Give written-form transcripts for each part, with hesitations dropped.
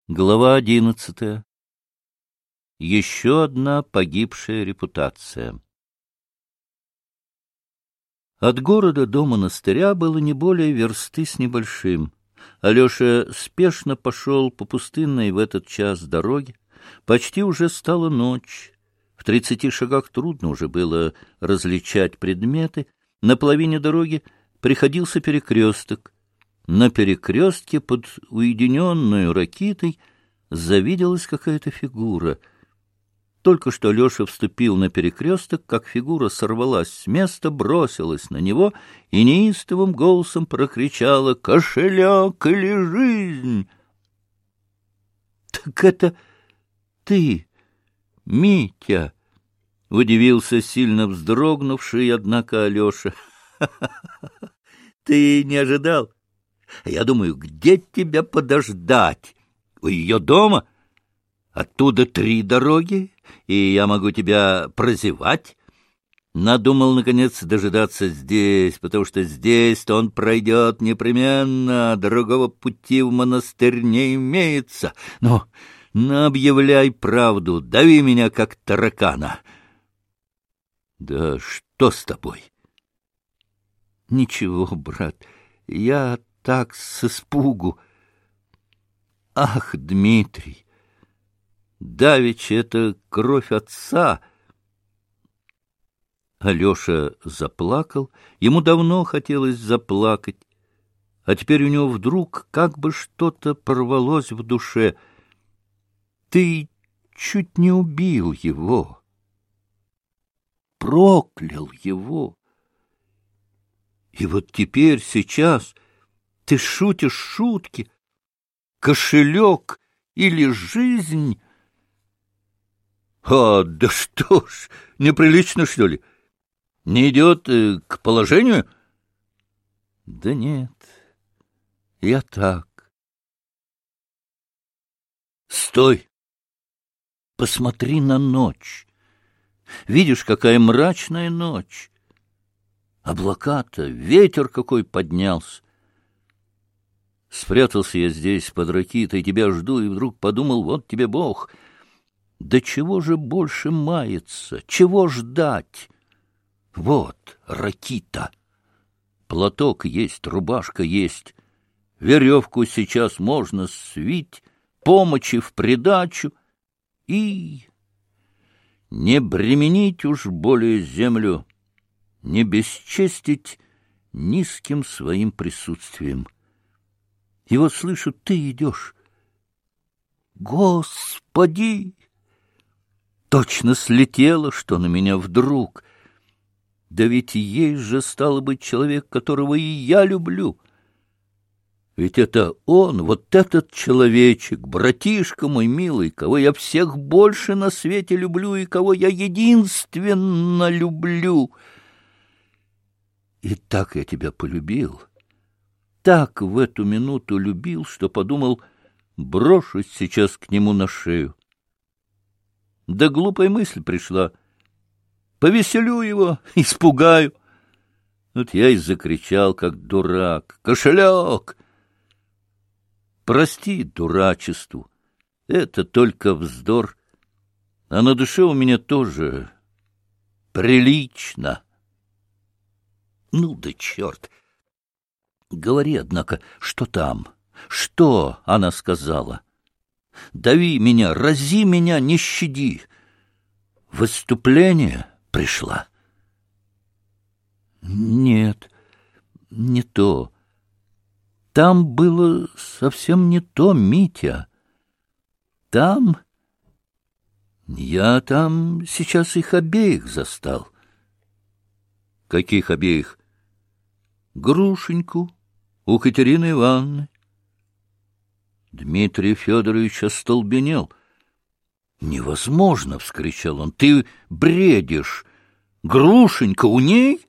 Глава 11. Еще одна погибшая репутация. От города до монастыря было не более версты с небольшим. Алеша спешно пошел по пустынной в этот час дороге. Почти уже стала ночь. В 30 шагах трудно уже было различать предметы. На половине дороги приходился перекресток. На перекрестке под уединенную ракитой завиделась какая-то фигура. Только что Алеша вступил на перекресток, как фигура сорвалась с места, бросилась на него и неистовым голосом прокричала: «Кошелек или жизнь?» — «Так это ты, Митя!» — удивился сильно вздрогнувший, однако, Алеша. «Ты не ожидал? Я думаю, где тебя подождать? У ее дома? Оттуда 3 дороги, и я могу тебя прозевать. Надумал, наконец, дожидаться здесь, потому что здесь-то он пройдет непременно, другого пути в монастырь не имеется. Но объявляй правду, дави меня, как таракана». «Да что с тобой?» «Ничего, брат, я так с испугу. Ах, Дмитрий, давеча это кровь отца!» Алеша заплакал. Ему давно хотелось заплакать, а теперь у него вдруг как бы что-то порвалось в душе. «Ты чуть не убил его, проклял его. И вот теперь, сейчас, ты шутишь шутки. Кошелек или жизнь?» «А, да что ж, неприлично, что ли? Не идет к положению?» «Да нет, я так». «Стой! Посмотри на ночь. Видишь, какая мрачная ночь. Облака-то, ветер какой поднялся. Спрятался я здесь под ракитой, тебя жду, и вдруг подумал, вот тебе Бог. Да чего же больше маяться, чего ждать? Вот ракита. Платок есть, рубашка есть. Веревку сейчас можно свить, помощи в придачу. И не бременить уж более землю, не бесчестить низким своим присутствием. И вот слышу, ты идешь. Господи! Точно слетело, что на меня вдруг. Да ведь есть же, стало быть, человек, которого и я люблю. Ведь это он, вот этот человечек, братишка мой милый, кого я всех больше на свете люблю и кого я единственно люблю. И так я тебя полюбил, так в эту минуту любил, что подумал, брошусь сейчас к нему на шею. Да глупая мысль пришла. Повеселю его, испугаю. Вот я и закричал, как дурак: «Кошелек!» Прости дурачеству, это только вздор, а на душе у меня тоже прилично. Ну да черт! Говори, однако, что там? Что она сказала? Дави меня, рази меня, не щади. Выступление пришла? Нет, не то. Там было совсем не то, Митя. Там... Я там сейчас их обеих застал. Каких обеих? Грушеньку у Катерины Ивановны. Дмитрий Федорович остолбенел. «Невозможно!» — вскричал он. «Ты бредишь! Грушенька у ней?»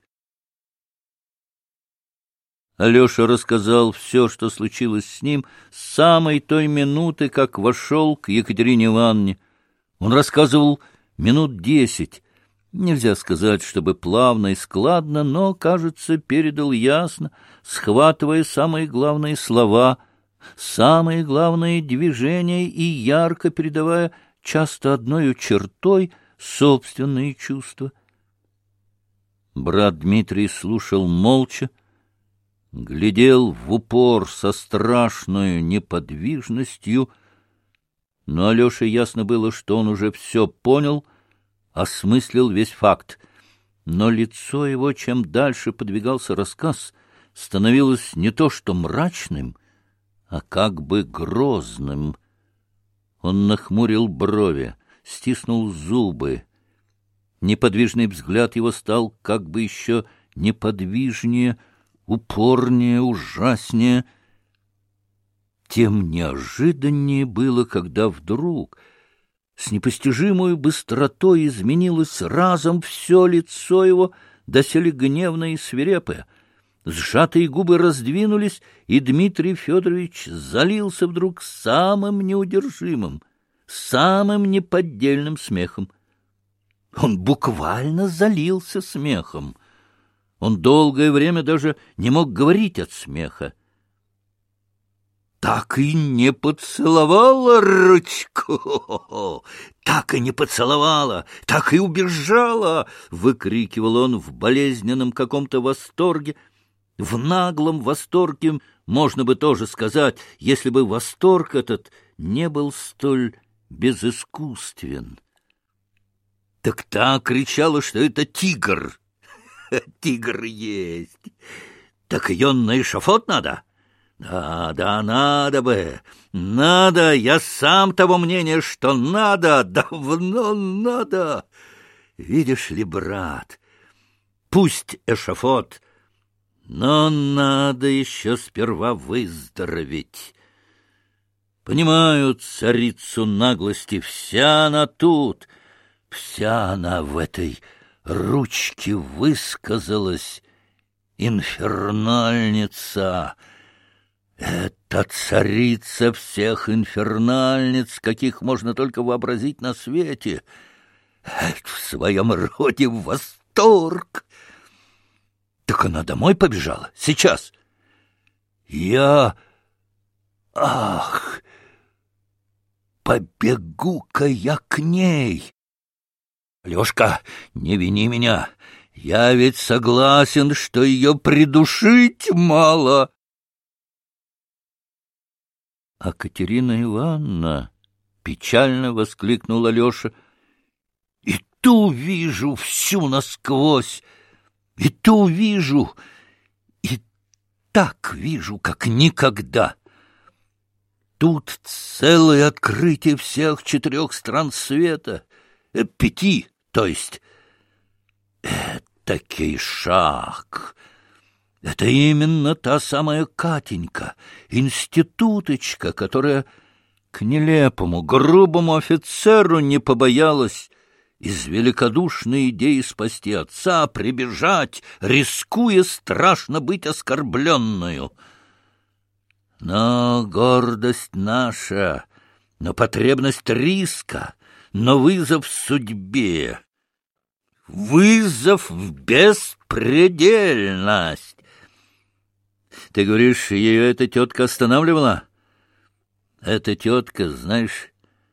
Алеша рассказал все, что случилось с ним, с самой той минуты, как вошел к Екатерине Ивановне. Он рассказывал минут 10. Нельзя сказать, чтобы плавно и складно, но, кажется, передал ясно, схватывая самые главные слова, самые главные движения и ярко передавая часто одною чертой собственные чувства. Брат Дмитрий слушал молча, глядел в упор со страшной неподвижностью, но Алёше ясно было, что он уже все понял, осмыслил весь факт. Но лицо его, чем дальше подвигался рассказ, становилось не то что мрачным, а как бы грозным. Он нахмурил брови, стиснул зубы. Неподвижный взгляд его стал как бы еще неподвижнее, упорнее, ужаснее. Тем неожиданнее было, когда вдруг с непостижимой быстротой изменилось разом все лицо его, доселе гневное и свирепое. Сжатые губы раздвинулись, и Дмитрий Федорович залился вдруг самым неудержимым, самым неподдельным смехом. Он буквально залился смехом. Он долгое время даже не мог говорить от смеха. «Так и не поцеловала ручку! Так и не поцеловала! Так и убежала!» — выкрикивал он в болезненном каком-то восторге. В наглом восторге можно бы тоже сказать, если бы восторг этот не был столь безыскусствен. Так та кричала, что это тигр. Тигр есть. Так ее на эшафот надо? Да, надо бы. Надо, я сам того мнения, что надо, давно надо. Видишь ли, брат, пусть эшафот, но надо еще сперва выздороветь. Понимаю царицу наглости, вся она тут, вся она в этой ручке высказалась. Инфернальница! Это царица всех инфернальниц, каких можно только вообразить на свете. Это в своем роде восторг. Так она домой побежала? Сейчас. Ах! Побегу-ка я к ней. Лёшка, не вини меня. Я ведь согласен, что ее придушить мало. А Катерина Ивановна, печально воскликнула Лёша, и ту вижу всю насквозь, и ту вижу, и так вижу, как никогда. Тут целое открытие всех 4 стран света, 5, то есть. Этакий шаг. Это именно та самая Катенька, институточка, которая к нелепому, грубому офицеру не побоялась из великодушной идеи спасти отца, прибежать, рискуя страшно быть оскорбленную. Но гордость наша, но потребность риска, но вызов судьбе, вызов в беспредельность. Ты говоришь, ее эта тетка останавливала? Эта тетка, знаешь,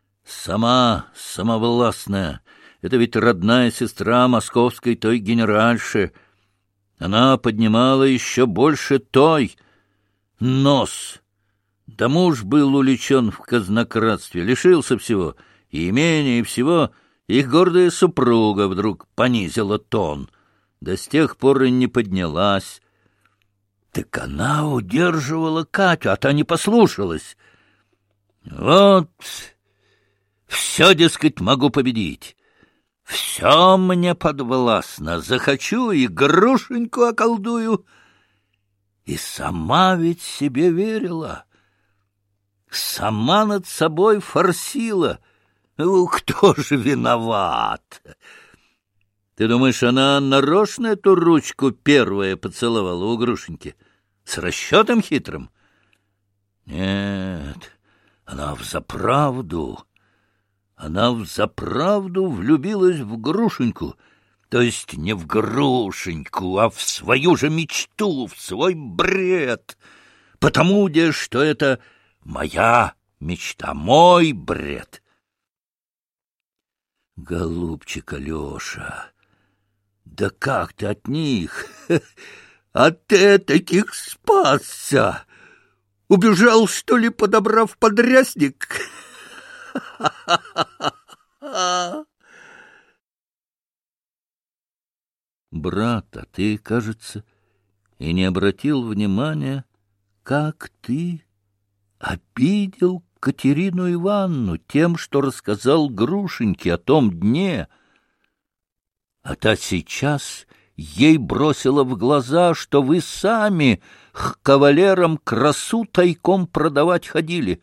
самовластная. Это ведь родная сестра московской той генеральши. Она поднимала еще больше той нос. Да муж был увлечен в казнократстве, лишился всего, и имения, и всего. Их гордая супруга вдруг понизила тон, да с тех пор и не поднялась. Так она удерживала Катю, а та не послушалась. Вот, все, дескать, могу победить. Все мне подвластно. Захочу и Грушеньку околдую. И сама ведь себе верила. Сама над собой форсила. Кто же виноват? Ты думаешь, она нарочно эту ручку первая поцеловала у Грушеньки? С расчетом хитрым? Нет, она взаправду влюбилась в Грушеньку, то есть не в Грушеньку, а в свою же мечту, в свой бред, потому что это моя мечта, мой бред. Голубчик Алеша, да как ты от них, от таких спасся? Убежал, что ли, подобрав подрясник? Брат, а ты, кажется, и не обратил внимания, как ты обидел Катерину Ивановну тем, что рассказал Грушеньке о том дне. А та сейчас ей бросила в глаза, что вы сами к кавалерам красу тайком продавать ходили.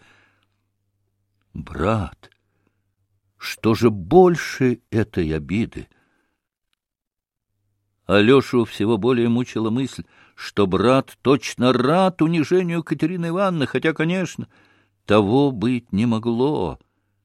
Брат, что же больше этой обиды? Алешу всего более мучила мысль, что брат точно рад унижению Катерины Ивановны, хотя, конечно, того быть не могло.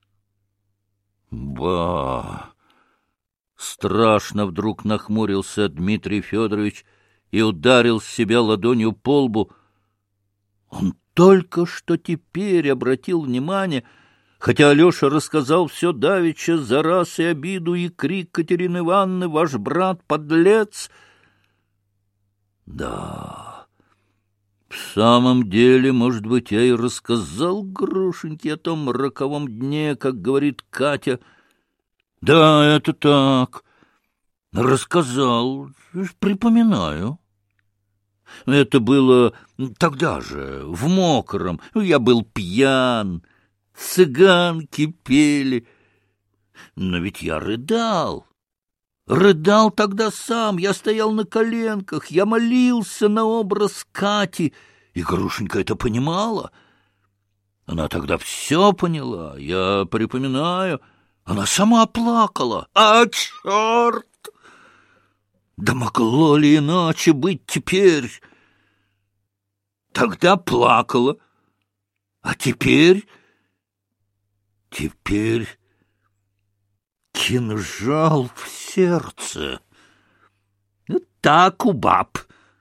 Ба! Страшно вдруг нахмурился Дмитрий Федорович и ударил себя ладонью по лбу. Он только что теперь обратил внимание, хотя Алеша рассказал все давеча за раз и обиду, и крик Катерины Ивановны: «Ваш брат подлец!» Да, в самом деле, может быть, я и рассказал Грушеньке о том роковом дне, как говорит Катя. Да, это так. Рассказал, припоминаю. Это было тогда же, в Мокром. Я был пьян, цыганки пели. Но ведь я рыдал. Рыдал тогда сам, я стоял на коленках, я молился на образ Кати, и Грушенька это понимала. Она тогда все поняла, я припоминаю. Она сама плакала. А, черт! Да могло ли иначе быть теперь? Тогда плакала, а теперь... Теперь кинжал в сердце. Так у баб.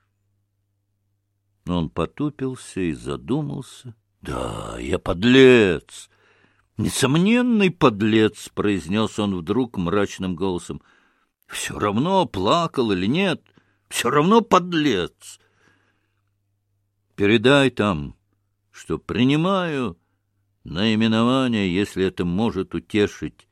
Он потупился и задумался. Да, я подлец. Несомненный подлец, произнес он вдруг мрачным голосом. Все равно, плакал или нет, все равно подлец. Передай там, что принимаю наименование, если это может утешить.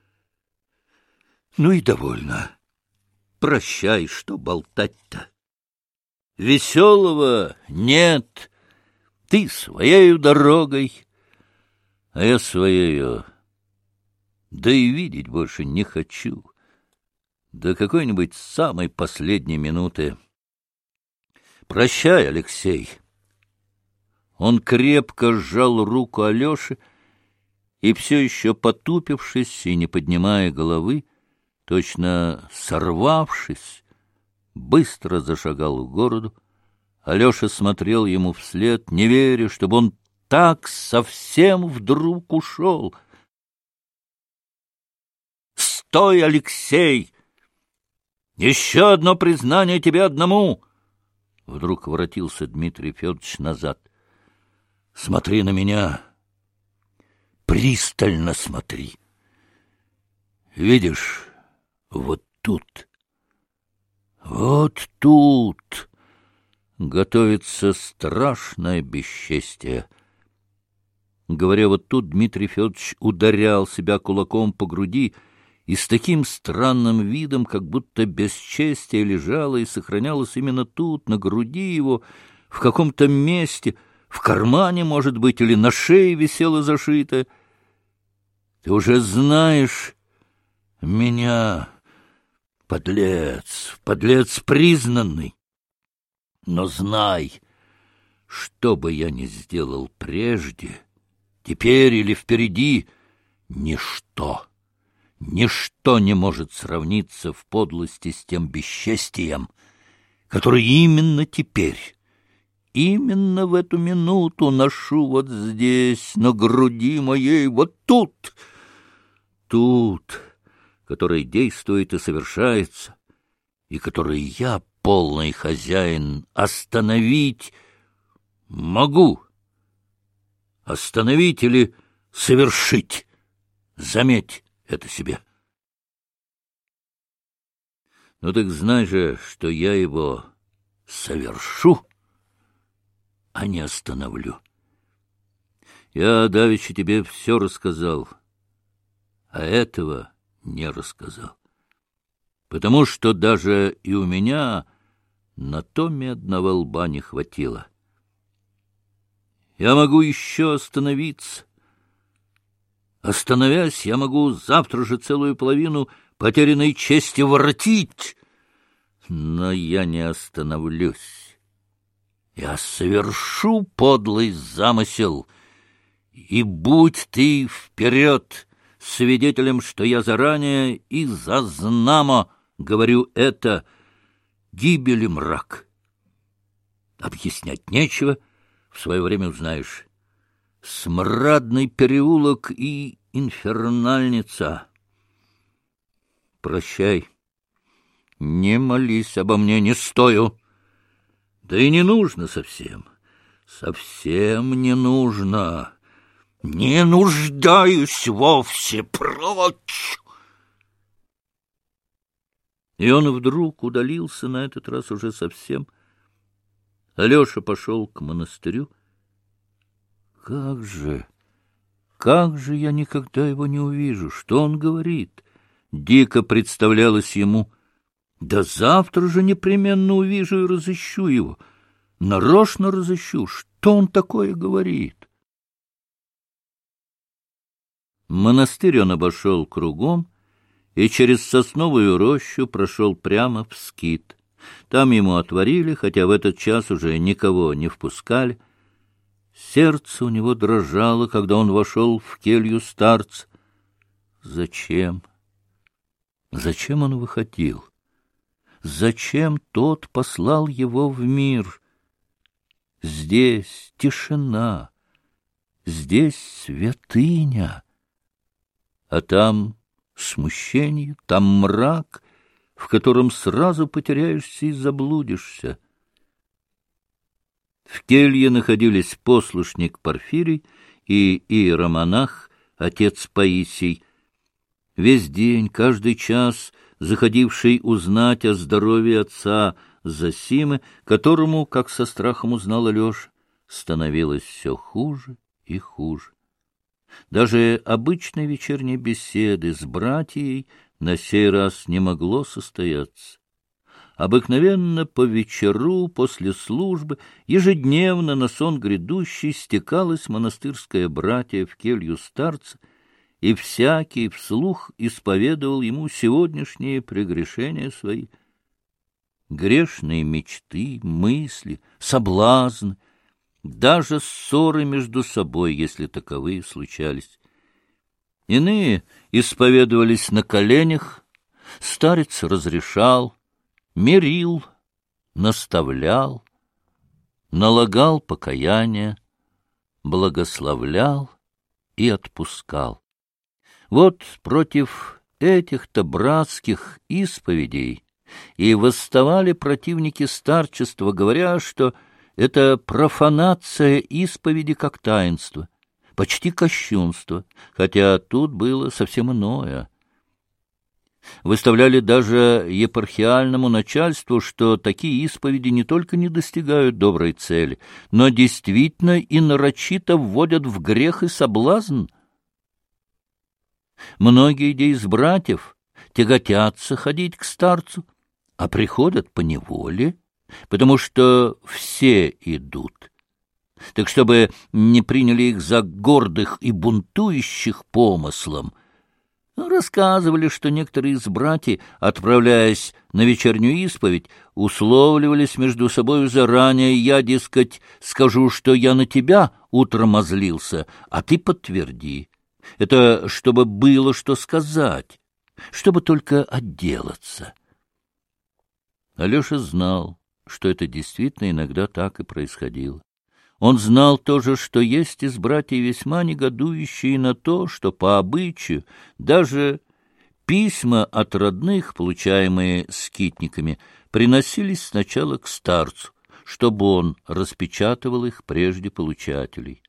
Ну и довольно. Прощай, что болтать-то. Веселого нет. Ты своею дорогой, а я своею. Да и видеть больше не хочу. До какой-нибудь самой последней минуты. Прощай, Алексей. Он крепко сжал руку Алеши и, все еще потупившись и не поднимая головы, точно сорвавшись, быстро зашагал к городу. Алеша смотрел ему вслед, не веря, чтобы он так совсем вдруг ушел. «Стой, Алексей! Еще одно признание тебе одному!» Вдруг воротился Дмитрий Федорович назад. «Смотри на меня, пристально смотри. Видишь, вот тут готовится страшное бесчестие». Говоря вот тут, Дмитрий Федорович ударял себя кулаком по груди и с таким странным видом, как будто бесчестие лежало и сохранялось именно тут, на груди его, в каком-то месте, в кармане, может быть, или на шее висело зашитое. Ты уже знаешь меня, подлец, подлец признанный. Но знай, что бы я ни сделал прежде, теперь или впереди, ничто не может сравниться в подлости с тем бесчестием, которое именно теперь, именно в эту минуту ношу вот здесь, на груди моей, вот тут, которое действует и совершается, и которое я, полный хозяин, остановить могу, Остановить или совершить. Заметь это себе. Ну так знай же, что я его совершу, а не остановлю. Я давеча тебе все рассказал, а этого не рассказал. Потому что даже и у меня на то медного лба не хватило. Я могу еще остановиться. Остановясь, я могу завтра же целую половину потерянной чести воротить. Но я не остановлюсь. Я совершу подлый замысел. И будь ты вперед свидетелем, что я заранее и зазнамо говорю это, гибели мрак. Объяснять нечего, в свое время узнаешь. Смрадный переулок и инфернальница. Прощай. Не молись обо мне, не стою. Да и не нужно совсем. Совсем не нужно. Не нуждаюсь вовсе, прочь! И он вдруг удалился, на этот раз уже совсем. Алеша пошел к монастырю. Как же я никогда его не увижу? Что он говорит? Дико представлялось ему. Да завтра же непременно увижу и разыщу его. Нарочно разыщу. Что он такое говорит? Монастырь он обошел кругом и через сосновую рощу прошел прямо в скит. Там ему отворили, хотя в этот час уже никого не впускали. Сердце у него дрожало, когда он вошел в келью старца. Зачем? Зачем он выходил? Зачем тот послал его в мир? Здесь тишина, здесь святыня, а там смущение, там мрак, в котором сразу потеряешься и заблудишься. В келье находились послушник Порфирий и иеромонах, отец Паисий. Весь день, каждый час заходивший узнать о здоровье отца Зосимы, которому, как со страхом узнал Алеша, становилось все хуже и хуже. Даже обычной вечерней беседы с братьей на сей раз не могло состояться. Обыкновенно по вечеру, после службы, ежедневно на сон грядущий стекалось монастырское братье в келью старца, и всякий вслух исповедовал ему сегодняшние прегрешения свои. Грешные мечты, мысли, соблазны, даже ссоры между собой, если таковые случались. Иные исповедовались на коленях, старец разрешал, мирил, наставлял, налагал покаяние, благословлял и отпускал. Вот против этих-то братских исповедей и восставали противники старчества, говоря, что это профанация исповеди как таинства, почти кощунство, хотя тут было совсем иное. Выставляли даже епархиальному начальству, что такие исповеди не только не достигают доброй цели, но действительно и нарочито вводят в грех и соблазн. Многие де из братьев тяготятся ходить к старцу, а приходят поневоле, потому что все идут. Так чтобы не приняли их за гордых и бунтующих помыслом, рассказывали, что некоторые из братьев, отправляясь на вечернюю исповедь, условливались между собою заранее: я, дескать, скажу, что я на тебя утром озлился, а ты подтверди. Это чтобы было что сказать, чтобы только отделаться. Алеша знал, что это действительно иногда так и происходило. Он знал тоже, что есть из братьев весьма негодующие на то, что по обычаю даже письма от родных, получаемые скитниками, приносились сначала к старцу, чтобы он распечатывал их прежде получателей.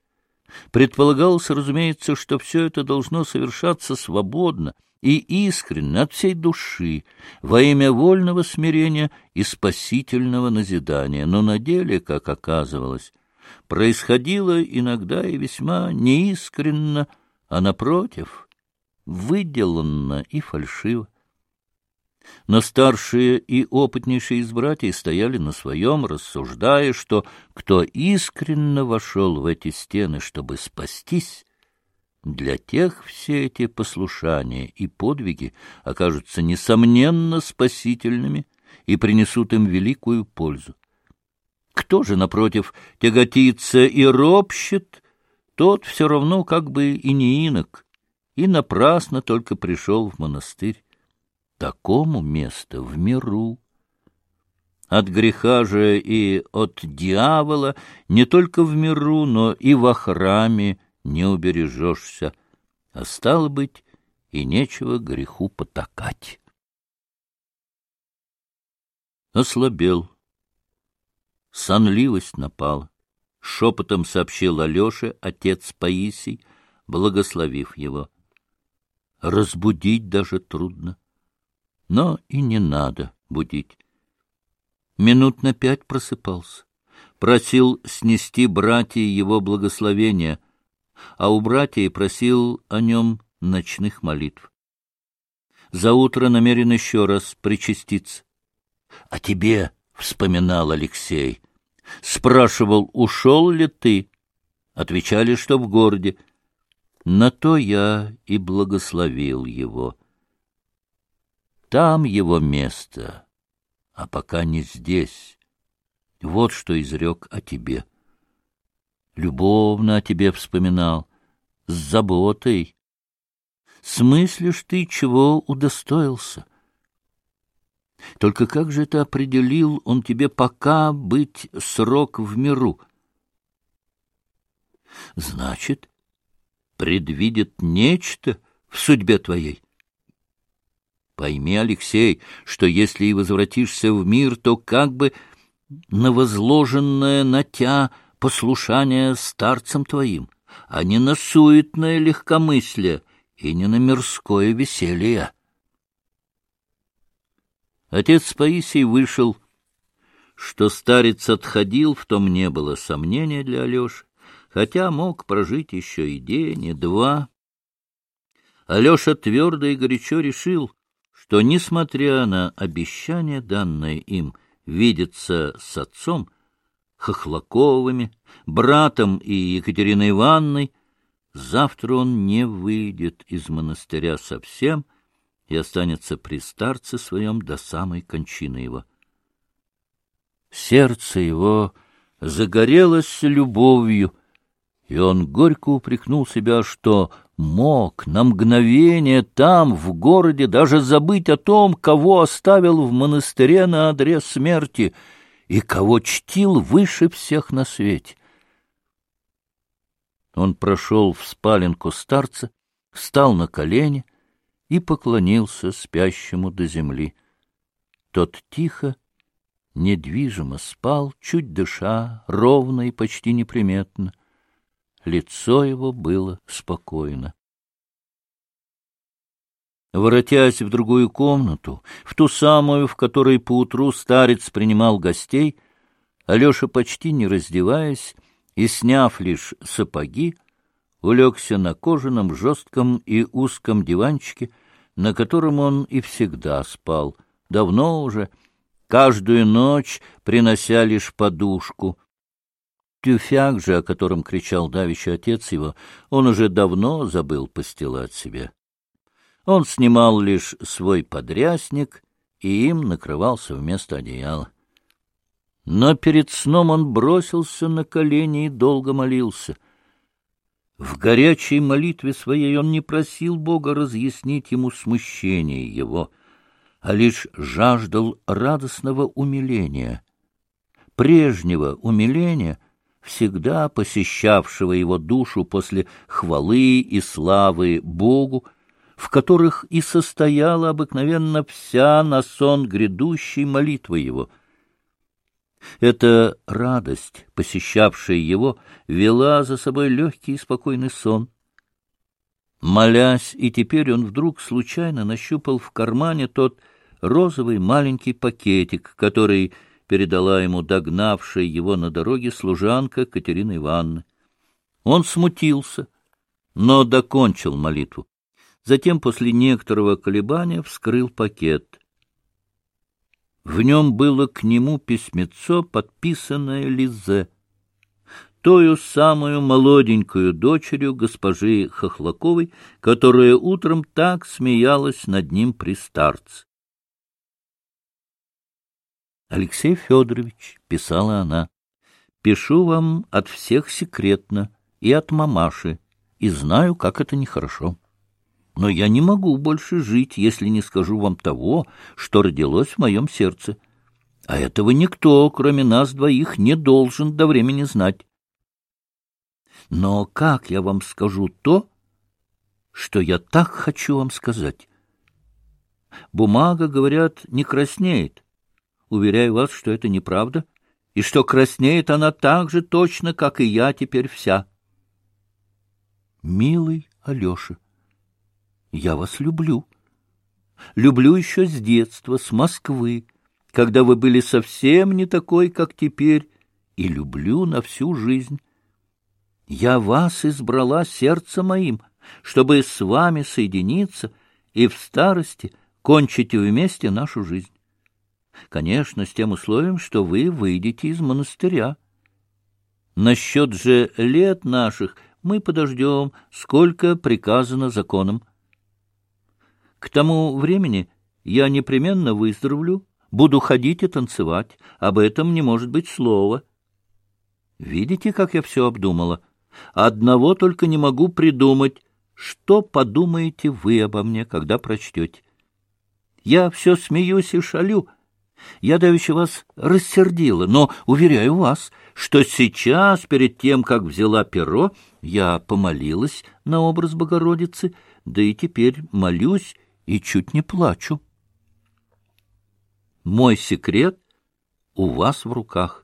Предполагалось, разумеется, что все это должно совершаться свободно и искренне от всей души, во имя вольного смирения и спасительного назидания. Но на деле, как оказывалось, происходило иногда и весьма неискренно, а, напротив, выделанно и фальшиво. Но старшие и опытнейшие из братьев стояли на своем, рассуждая, что кто искренно вошел в эти стены, чтобы спастись, для тех все эти послушания и подвиги окажутся несомненно спасительными и принесут им великую пользу. Кто же, напротив, тяготится и ропщет, тот все равно как бы и не инок, и напрасно только пришел в монастырь. Такому место в миру. От греха же и от дьявола не только в миру, но и во храме не убережешься, а стало быть, и нечего греху потакать. Ослабел. Сонливость напала. Шепотом сообщил Алёше отец Паисий, благословив его. Разбудить даже трудно. Но и не надо будить. Минут на 5 просыпался. Просил снести братья его благословения, а у братьев просил о нем ночных молитв. Заутро намерен еще раз причаститься. — А тебе, — вспоминал Алексей, — спрашивал, ушел ли ты? Отвечали, что в городе. На то я и благословил его. Там его место, а пока не здесь. Вот что изрек о тебе. Любовно о тебе вспоминал, с заботой. Смыслишь ты, чего удостоился? Только как же это определил он тебе пока быть срок в миру? Значит, предвидит нечто в судьбе твоей. Пойми, Алексей, что если и возвратишься в мир, то как бы на возложенное на тя послушание старцам твоим, а не на суетное легкомыслие и не на мирское веселье. Отец Паисий вышел. Что старец отходил, в том не было сомнения для Алеши, хотя мог прожить еще и день, и два. Алеша твердо и горячо решил, что, несмотря на обещание, данное им, видеться с отцом, Хохлаковыми, братом и Екатериной Ивановной, завтра он не выйдет из монастыря совсем и останется при старце своем до самой кончины его. Сердце его загорелось любовью, и он горько упрекнул себя, что мог на мгновение там, в городе, даже забыть о том, кого оставил в монастыре на одре смерти и кого чтил выше всех на свете. Он прошел в спаленку старца, встал на колени и поклонился спящему до земли. Тот тихо, недвижимо спал, чуть дыша, ровно и почти неприметно. Лицо его было спокойно. Воротясь в другую комнату, в ту самую, в которой поутру старец принимал гостей, Алеша, почти не раздеваясь и сняв лишь сапоги, улегся на кожаном, жестком и узком диванчике, на котором он и всегда спал, давно уже, каждую ночь принося лишь подушку. Тюфяк же, о котором кричал давеча отец его, он уже давно забыл постилать себе. Он снимал лишь свой подрясник и им накрывался вместо одеяла. Но перед сном он бросился на колени и долго молился. В горячей молитве своей он не просил Бога разъяснить ему смущение его, а лишь жаждал радостного умиления, прежнего умиления, всегда посещавшего его душу после хвалы и славы Богу, в которых и состояла обыкновенно вся на сон грядущей молитва его. Эта радость, посещавшая его, вела за собой легкий и спокойный сон. Молясь, и теперь он вдруг случайно нащупал в кармане тот розовый маленький пакетик, который передала ему догнавшая его на дороге служанка Катерина Ивановна. Он смутился, но докончил молитву. Затем, после некоторого колебания, вскрыл пакет. В нем было к нему письмецо, подписанное Лизе, тою самую молоденькую дочерью госпожи Хохлаковой, которая утром так смеялась над ним при старце. «Алексей Федорович», — писала она, — «пишу вам от всех секретно и от мамаши, и знаю, как это нехорошо. Но я не могу больше жить, если не скажу вам того, что родилось в моем сердце. А этого никто, кроме нас двоих, не должен до времени знать. Но как я вам скажу то, что я так хочу вам сказать? Бумага, говорят, не краснеет. Уверяю вас, что это неправда, и что краснеет она так же точно, как и я теперь вся. Милый Алеша, я вас люблю. Люблю еще с детства, с Москвы, когда вы были совсем не такой, как теперь, и люблю на всю жизнь. Я вас избрала сердцем моим, чтобы с вами соединиться и в старости кончить вместе нашу жизнь. Конечно, с тем условием, что вы выйдете из монастыря. Насчет же лет наших мы подождем, сколько приказано законом. К тому времени я непременно выздоровлю, буду ходить и танцевать, об этом не может быть слова. Видите, как я все обдумала? Одного только не могу придумать, что подумаете вы обо мне, когда прочтете. Я все смеюсь и шалю. Я давеча вас рассердила, но уверяю вас, что сейчас, перед тем, как взяла перо, я помолилась на образ Богородицы, да и теперь молюсь и чуть не плачу. Мой секрет у вас в руках.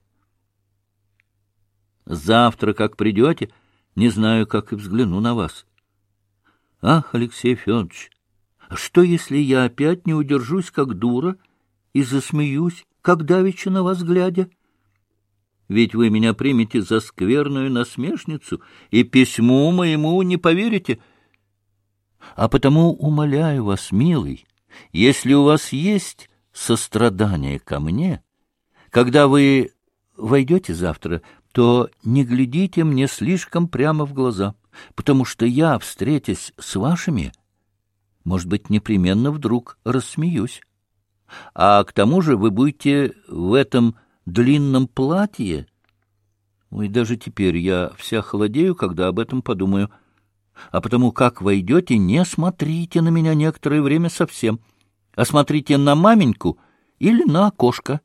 Завтра, как придете, не знаю, как и взгляну на вас. Ах, Алексей Федорович, что, если я опять не удержусь, как дура, и засмеюсь, как давеча на вас глядя? Ведь вы меня примете за скверную насмешницу, и письму моему не поверите. А потому умоляю вас, милый, если у вас есть сострадание ко мне, когда вы войдете завтра, то не глядите мне слишком прямо в глаза, потому что я, встретясь с вашими, может быть, непременно вдруг рассмеюсь. А к тому же вы будете в этом длинном платье. Ой, даже теперь я вся холодею, когда об этом подумаю. А потому, как войдете, не смотрите на меня некоторое время совсем, а смотрите на маменьку или на окошко.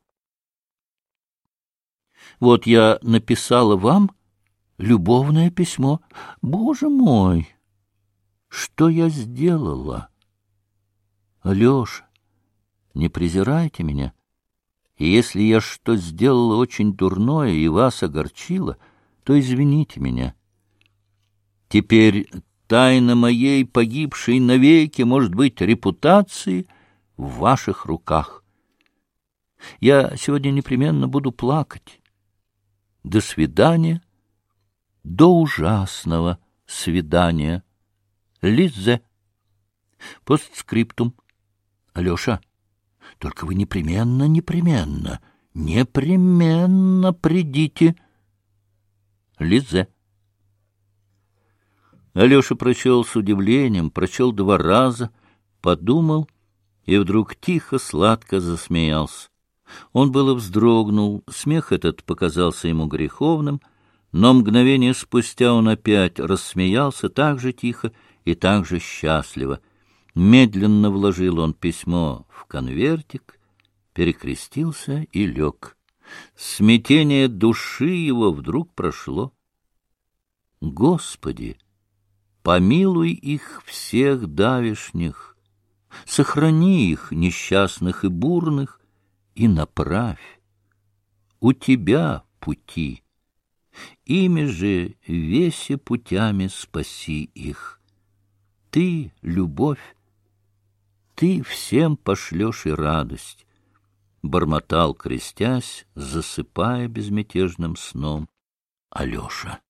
Вот я написала вам любовное письмо. Боже мой, что я сделала? Алеша, не презирайте меня. И если я что сделала очень дурное и вас огорчила, то извините меня. Теперь тайна моей погибшей навеки, может быть, репутации в ваших руках. Я сегодня непременно буду плакать. До свидания, до ужасного свидания. Лизе. Постскриптум. Алеша, только вы непременно придите. Лизе. Алеша прочел с удивлением, прочел 2 раза, подумал и вдруг тихо, сладко засмеялся. Он было вздрогнул, смех этот показался ему греховным, но мгновение спустя он опять рассмеялся так же тихо и так же счастливо. Медленно вложил он письмо в конвертик, перекрестился и лег. Смятение души его вдруг прошло. Господи, помилуй их всех давешних, сохрани их, несчастных и бурных, и направь. у тебя пути. Ими же веси путями спаси их. Ты — любовь, ты всем пошлешь и радость. Бормотал, крестясь, засыпая безмятежным сном Алеша.